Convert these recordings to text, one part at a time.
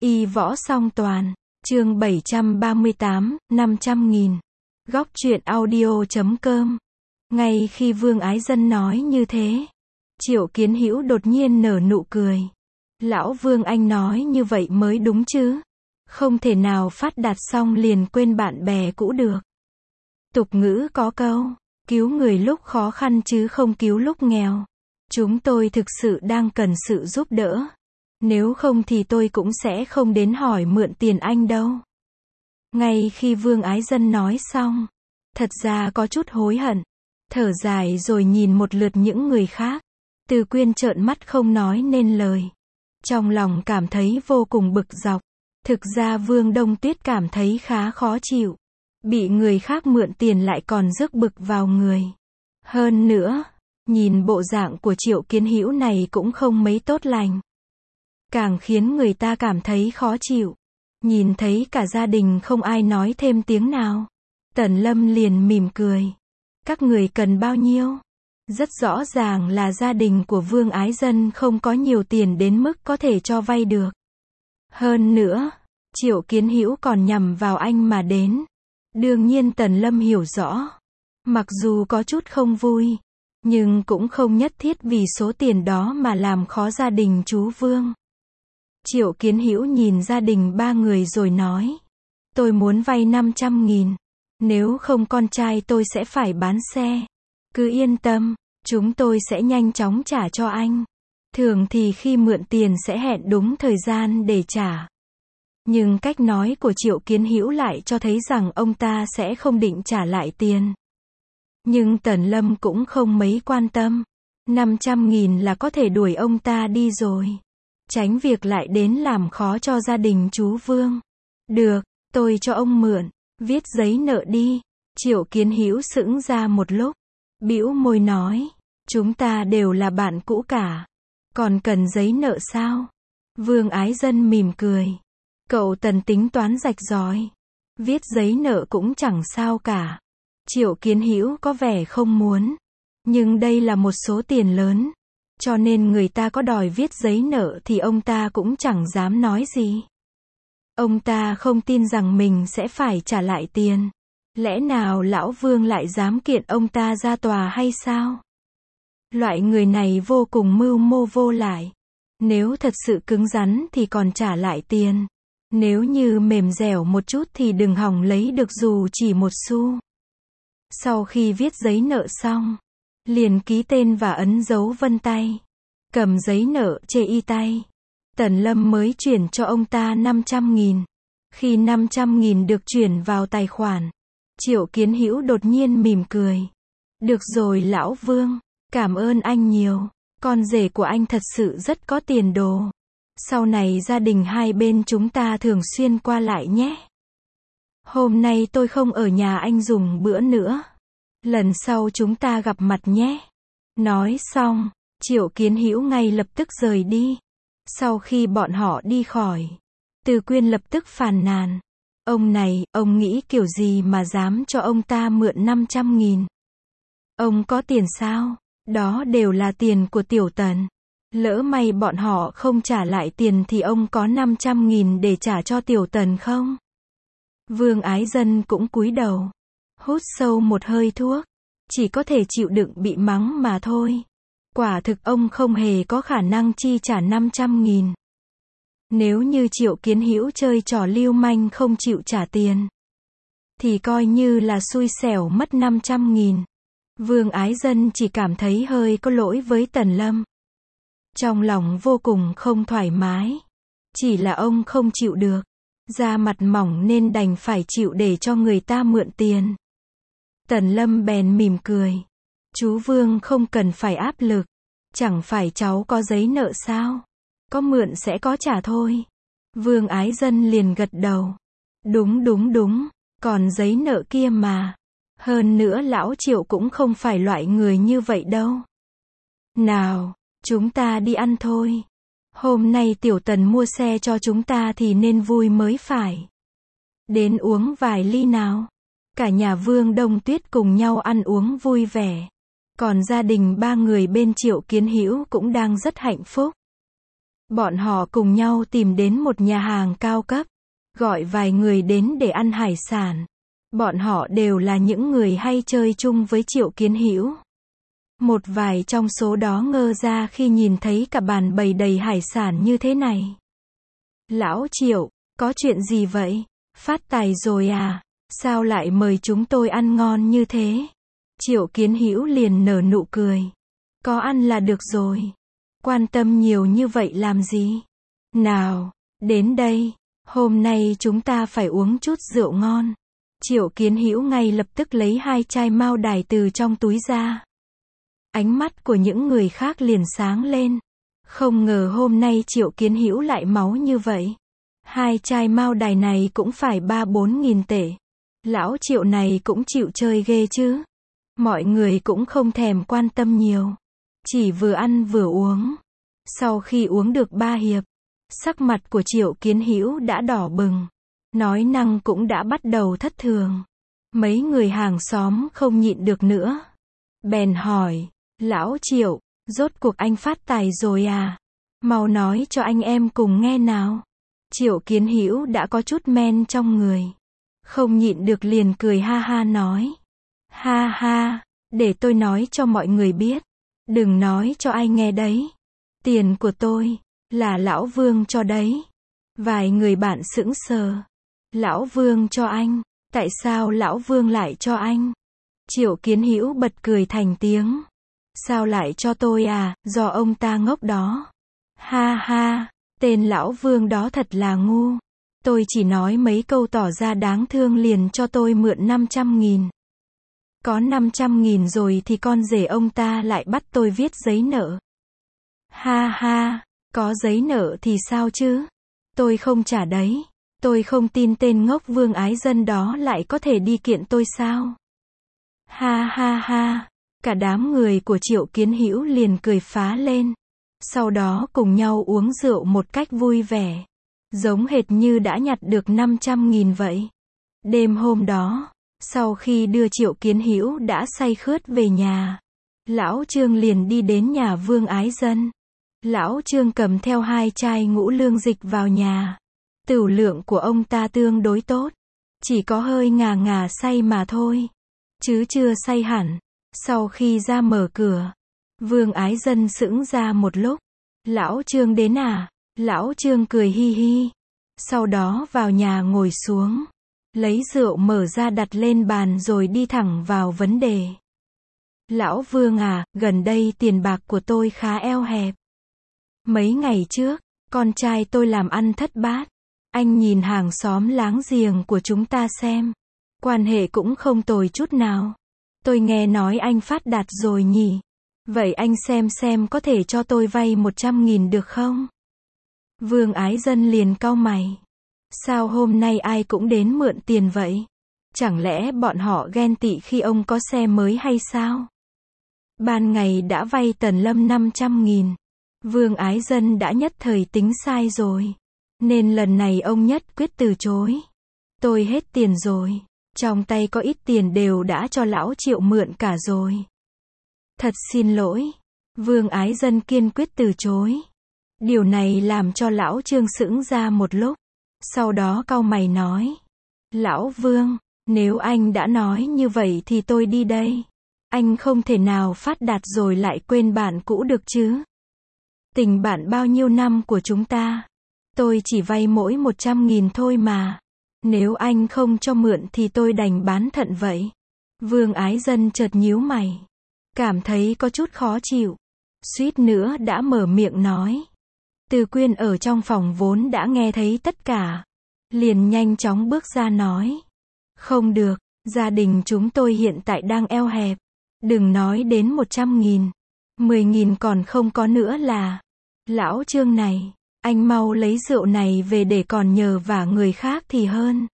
Y võ song toàn, chương 738, 500.000. Góc truyện audio.com. Ngay khi Vương Ái Dân nói như thế, Triệu Kiến Hữu đột nhiên nở nụ cười. Lão Vương, anh nói như vậy mới đúng chứ. Không thể nào phát đạt xong liền quên bạn bè cũ được. Tục ngữ có câu, cứu người lúc khó khăn chứ không cứu lúc nghèo. Chúng tôi thực sự đang cần sự giúp đỡ. Nếu không thì tôi cũng sẽ không đến hỏi mượn tiền anh đâu. Ngay khi Vương Ái Dân nói xong, thật ra có chút hối hận, thở dài rồi nhìn một lượt những người khác. Từ Quyên trợn mắt không nói nên lời. Trong lòng cảm thấy vô cùng bực dọc. Thực ra Vương Đông Tuyết cảm thấy khá khó chịu. Bị người khác mượn tiền lại còn rước bực vào người. Hơn nữa, nhìn bộ dạng của Triệu Kiến Hữu này cũng không mấy tốt lành. Càng khiến người ta cảm thấy khó chịu. Nhìn thấy cả gia đình không ai nói thêm tiếng nào, Tần Lâm liền mỉm cười. Các người cần bao nhiêu? Rất rõ ràng là gia đình của Vương Ái Dân không có nhiều tiền đến mức có thể cho vay được. Hơn nữa, Triệu Kiến Hữu còn nhằm vào anh mà đến. Đương nhiên Tần Lâm hiểu rõ. Mặc dù có chút không vui, nhưng cũng không nhất thiết vì số tiền đó mà làm khó gia đình chú Vương. Triệu Kiến Hữu nhìn gia đình ba người rồi nói. Tôi muốn vay 500.000. Nếu không con trai tôi sẽ phải bán xe. Cứ yên tâm, chúng tôi sẽ nhanh chóng trả cho anh. Thường thì khi mượn tiền sẽ hẹn đúng thời gian để trả. Nhưng cách nói của Triệu Kiến Hữu lại cho thấy rằng ông ta sẽ không định trả lại tiền. Nhưng Tần Lâm cũng không mấy quan tâm. 500.000 là có thể đuổi ông ta đi rồi. Tránh việc lại đến làm khó cho gia đình chú Vương. Được, tôi cho ông mượn, viết giấy nợ đi. Triệu Kiến Hữu sững ra một lúc, bĩu môi nói, chúng ta đều là bạn cũ cả, còn cần giấy nợ sao? Vương Ái Dân mỉm cười, cậu Tần tính toán rạch ròi, viết giấy nợ cũng chẳng sao cả. Triệu Kiến Hữu có vẻ không muốn, nhưng đây là một số tiền lớn. Cho nên người ta có đòi viết giấy nợ thì ông ta cũng chẳng dám nói gì. Ông ta không tin rằng mình sẽ phải trả lại tiền. Lẽ nào lão Vương lại dám kiện ông ta ra tòa hay sao? Loại người này vô cùng mưu mô vô lại. Nếu thật sự cứng rắn thì còn trả lại tiền. Nếu như mềm dẻo một chút thì đừng hòng lấy được dù chỉ một xu. Sau khi viết giấy nợ xong, liền ký tên và ấn dấu vân tay. Cầm giấy nợ chê y tay. Tần Lâm mới chuyển cho ông ta 500.000. Khi 500.000 được chuyển vào tài khoản, Triệu Kiến Hữu đột nhiên mỉm cười. Được rồi lão Vương, cảm ơn anh nhiều. Con rể của anh thật sự rất có tiền đồ. Sau này gia đình hai bên chúng ta thường xuyên qua lại nhé. Hôm nay tôi không ở nhà anh dùng bữa nữa. Lần sau chúng ta gặp mặt nhé. Nói xong, Triệu Kiến Hữu ngay lập tức rời đi. Sau khi bọn họ đi khỏi, Từ Quyên lập tức phàn nàn. Ông này, ông nghĩ kiểu gì mà dám cho ông ta mượn 500.000? Ông có tiền sao? Đó đều là tiền của Tiểu Tần. Lỡ may bọn họ không trả lại tiền thì ông có 500.000 để trả cho Tiểu Tần không? Vương Ái Dân cũng cúi đầu, hút sâu một hơi thuốc. Chỉ có thể chịu đựng bị mắng mà thôi. Quả thực ông không hề có khả năng chi trả 500.000. Nếu như Triệu Kiến Hữu chơi trò lưu manh không chịu trả tiền, thì coi như là xui xẻo mất 500.000. Vương Ái Dân chỉ cảm thấy hơi có lỗi với Tần Lâm. Trong lòng vô cùng không thoải mái. Chỉ là ông không chịu được. Da mặt mỏng nên đành phải chịu để cho người ta mượn tiền. Tần Lâm bèn mỉm cười. Chú Vương không cần phải áp lực. Chẳng phải cháu có giấy nợ sao? Có mượn sẽ có trả thôi. Vương Ái Dân liền gật đầu. Đúng, còn giấy nợ kia mà. Hơn nữa lão Triệu cũng không phải loại người như vậy đâu. Nào, chúng ta đi ăn thôi. Hôm nay Tiểu Tần mua xe cho chúng ta thì nên vui mới phải. Đến uống vài ly nào. Cả nhà Vương Đông Tuyết cùng nhau ăn uống vui vẻ. Còn gia đình ba người bên Triệu Kiến Hữu cũng đang rất hạnh phúc. Bọn họ cùng nhau tìm đến một nhà hàng cao cấp, gọi vài người đến để ăn hải sản. Bọn họ đều là những người hay chơi chung với Triệu Kiến Hữu. Một vài trong số đó ngơ ra khi nhìn thấy cả bàn bày đầy hải sản như thế này. Lão Triệu, có chuyện gì vậy? Phát tài rồi à? Sao lại mời chúng tôi ăn ngon như thế? Triệu Kiến Hữu liền nở nụ cười. Có ăn là được rồi. Quan tâm nhiều như vậy làm gì? Nào, đến đây, hôm nay chúng ta phải uống chút rượu ngon. Triệu Kiến Hữu ngay lập tức lấy 2 chai mao đài từ trong túi ra. Ánh mắt của những người khác liền sáng lên. Không ngờ hôm nay Triệu Kiến Hữu lại máu như vậy. 2 chai mao đài này cũng phải 3-4 nghìn tệ. Lão Triệu này cũng chịu chơi ghê chứ. Mọi người cũng không thèm quan tâm nhiều. Chỉ vừa ăn vừa uống. Sau khi uống được 3 hiệp, sắc mặt của Triệu Kiến Hữu đã đỏ bừng. Nói năng cũng đã bắt đầu thất thường. Mấy người hàng xóm không nhịn được nữa. Bèn hỏi, Lão Triệu, rốt cuộc anh phát tài rồi à? Mau nói cho anh em cùng nghe nào. Triệu Kiến Hữu đã có chút men trong người. Không nhịn được liền cười ha ha nói. Ha ha, để tôi nói cho mọi người biết. Đừng nói cho ai nghe đấy. Tiền của tôi, là Lão Vương cho đấy. Vài người bạn sững sờ. Lão Vương cho anh, tại sao Lão Vương lại cho anh? Triệu Kiến Hữu bật cười thành tiếng. Sao lại cho tôi à, do ông ta ngốc đó. Ha ha, tên Lão Vương đó thật là ngu. Tôi chỉ nói mấy câu tỏ ra đáng thương liền cho tôi mượn 500.000. Có 500.000 rồi thì con rể ông ta lại bắt tôi viết giấy nợ. Ha ha, có giấy nợ thì sao chứ? Tôi không trả đấy. Tôi không tin tên ngốc Vương Ái Dân đó lại có thể đi kiện tôi sao? Ha ha ha, cả đám người của Triệu Kiến Hữu liền cười phá lên. Sau đó cùng nhau uống rượu một cách vui vẻ. Giống hệt như đã nhặt được 500.000 vậy. Đêm hôm đó, sau khi đưa Triệu Kiến Hữu đã say khướt về nhà, Lão Trương liền đi đến nhà Vương Ái Dân. Lão Trương cầm theo 2 chai ngũ lương dịch vào nhà. Tửu lượng của ông ta tương đối tốt. Chỉ có hơi ngà ngà say mà thôi. Chứ chưa say hẳn. Sau khi ra mở cửa, Vương Ái Dân sững ra một lúc. Lão Trương đến à? Lão Trương cười hi hi. Sau đó vào nhà ngồi xuống. Lấy rượu mở ra đặt lên bàn rồi đi thẳng vào vấn đề. Lão Vương à, gần đây tiền bạc của tôi khá eo hẹp. Mấy ngày trước, con trai tôi làm ăn thất bát. Anh nhìn hàng xóm láng giềng của chúng ta xem. Quan hệ cũng không tồi chút nào. Tôi nghe nói anh phát đạt rồi nhỉ. Vậy anh xem có thể cho tôi vay 100.000 được không? Vương Ái Dân liền cau mày. Sao hôm nay ai cũng đến mượn tiền vậy? Chẳng lẽ bọn họ ghen tị khi ông có xe mới hay sao? Ban ngày đã vay Tần Lâm 500.000. Vương Ái Dân đã nhất thời tính sai rồi. Nên lần này ông nhất quyết từ chối. Tôi hết tiền rồi. Trong tay có ít tiền đều đã cho Lão Triệu mượn cả rồi. Thật xin lỗi. Vương Ái Dân kiên quyết từ chối. Điều này làm cho Lão Trương sững ra một lúc. Sau đó cau mày nói. Lão Vương, nếu anh đã nói như vậy thì tôi đi đây. Anh không thể nào phát đạt rồi lại quên bạn cũ được chứ. Tình bạn bao nhiêu năm của chúng ta. Tôi chỉ vay mỗi 100.000 thôi mà. Nếu anh không cho mượn thì tôi đành bán thận vậy. Vương Ái Dân chợt nhíu mày. Cảm thấy có chút khó chịu. Suýt nữa đã mở miệng nói. Từ Quyên ở trong phòng vốn đã nghe thấy tất cả. Liền nhanh chóng bước ra nói. Không được, gia đình chúng tôi hiện tại đang eo hẹp. Đừng nói đến 100.000. 10.000 còn không có nữa là. Lão Trương này, anh mau lấy rượu này về để còn nhờ vả người khác thì hơn.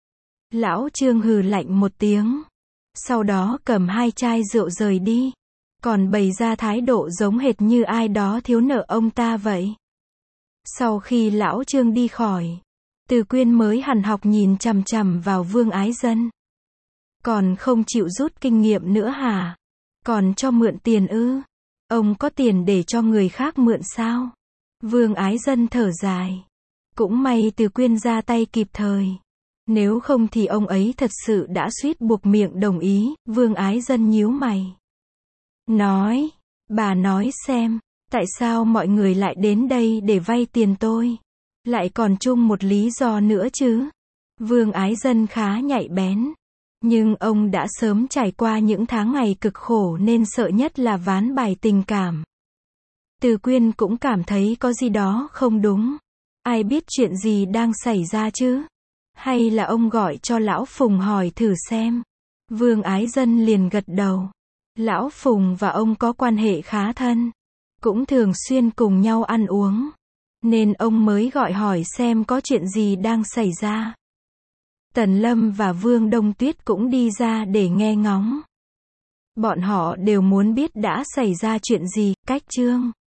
Lão Trương hừ lạnh một tiếng. Sau đó cầm 2 chai rượu rời đi. Còn bày ra thái độ giống hệt như ai đó thiếu nợ ông ta vậy. Sau khi Lão Trương đi khỏi, Từ Quyên mới hằn học nhìn chằm chằm vào Vương Ái Dân. Còn không chịu rút kinh nghiệm nữa hả? Còn cho mượn tiền ư? Ông có tiền để cho người khác mượn sao? Vương Ái Dân thở dài. Cũng may Từ Quyên ra tay kịp thời. Nếu không thì ông ấy thật sự đã suýt buộc miệng đồng ý. Vương Ái Dân nhíu mày. Nói, bà nói xem, tại sao mọi người lại đến đây để vay tiền tôi? Lại còn chung một lý do nữa chứ? Vương Ái Dân khá nhạy bén. Nhưng ông đã sớm trải qua những tháng ngày cực khổ nên sợ nhất là ván bài tình cảm. Từ Quyên cũng cảm thấy có gì đó không đúng. Ai biết chuyện gì đang xảy ra chứ? Hay là ông gọi cho Lão Phùng hỏi thử xem? Vương Ái Dân liền gật đầu. Lão Phùng và ông có quan hệ khá thân. Cũng thường xuyên cùng nhau ăn uống. Nên ông mới gọi hỏi xem có chuyện gì đang xảy ra. Tần Lâm và Vương Đông Tuyết cũng đi ra để nghe ngóng. Bọn họ đều muốn biết đã xảy ra chuyện gì. Cách chương